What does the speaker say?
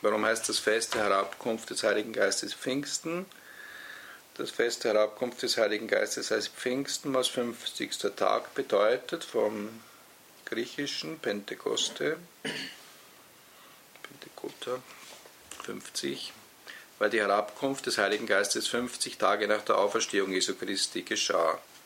Warum heißt das Fest der Herabkunft des Heiligen Geistes Pfingsten? Das Fest der Herabkunft des Heiligen Geistes heißt Pfingsten, was 50. Tag bedeutet, vom griechischen Pentekoste, Pentekota, 50, weil die Herabkunft des Heiligen Geistes 50 Tage nach der Auferstehung Jesu Christi geschah.